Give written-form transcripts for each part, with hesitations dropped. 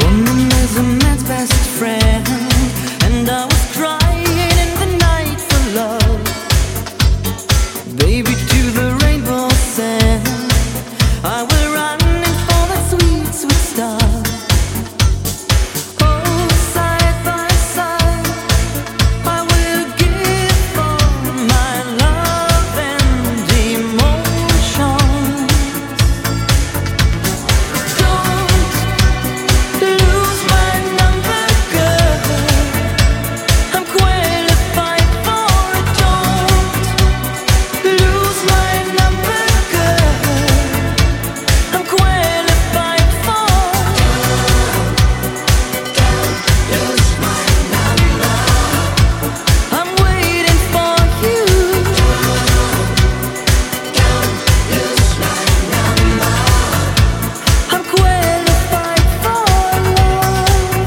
Woman is a man's best friend, and I was crying in the night for love. Baby, to the rainbow sand, I will run for that sweet, sweet star. Oh, side by side, I will give all my love and emotions. Don't lose my number, girl. I'm qualified for it. Don't lose my number, girl. I'm qualified for it. Lose my number. I'm waiting for you. Don't lose my number. I'm qualified for love.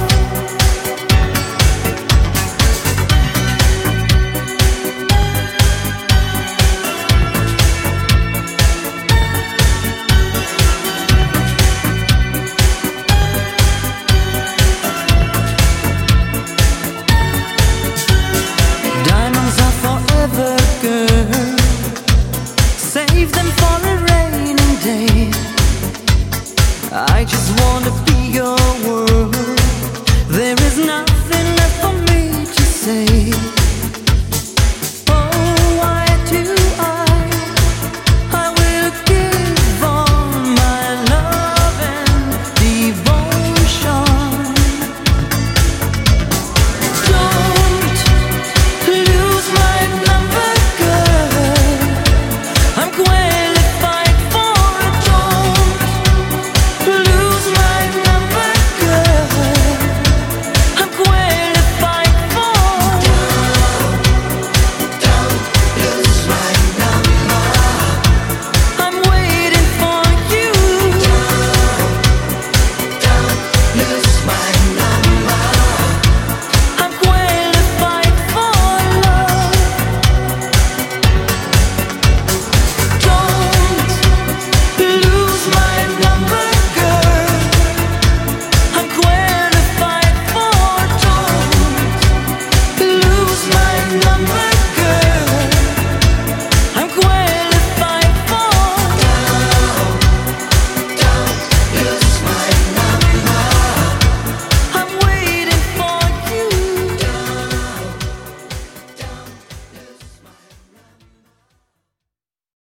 Diamonds are forever, girl. Save them for a rainy day. I just wanna be your world.